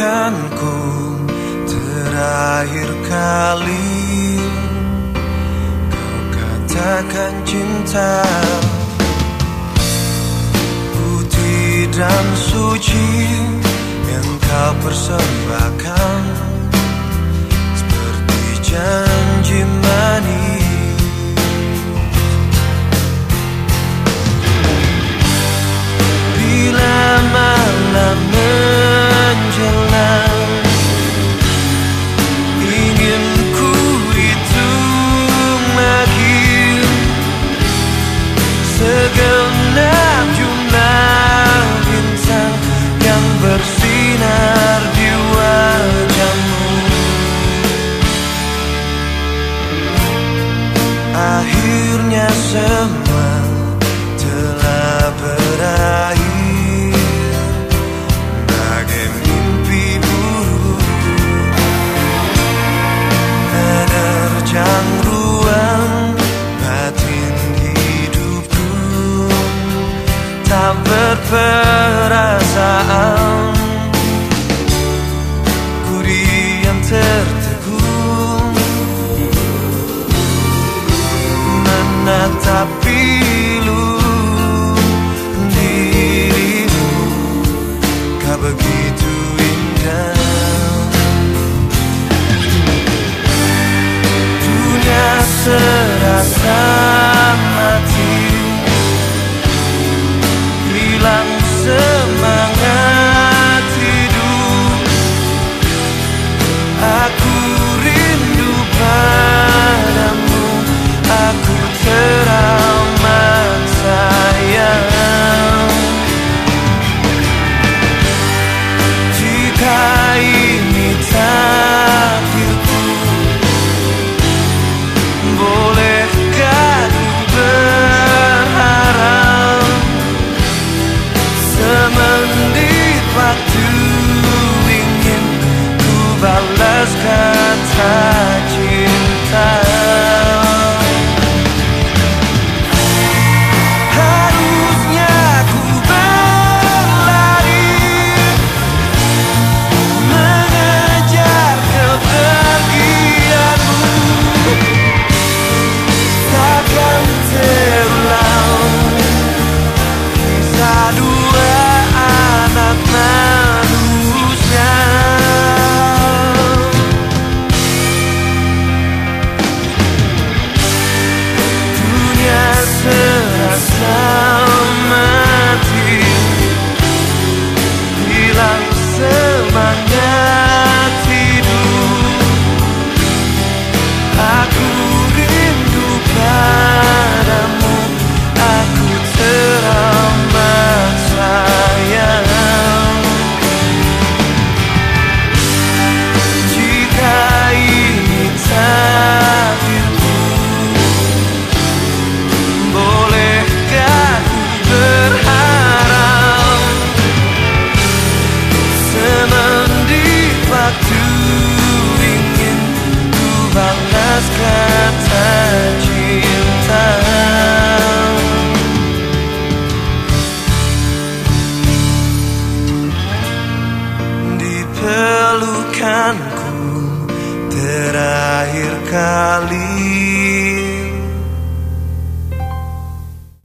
ku terakhir kali kau katakan cinta, putih dan suci yang kau persembahkan, seperti janji manis. Bila malam menjelang, ingin ku hitung lagi segenap jumlah bintang yang bersinar di wajahmu. Akhirnya semua telah berakhir. Ruang batin hidupku tak berperasaan, ku diam tertegun menatap pilu dirimu, kau begitu indah. Serasa mati, hilang semua.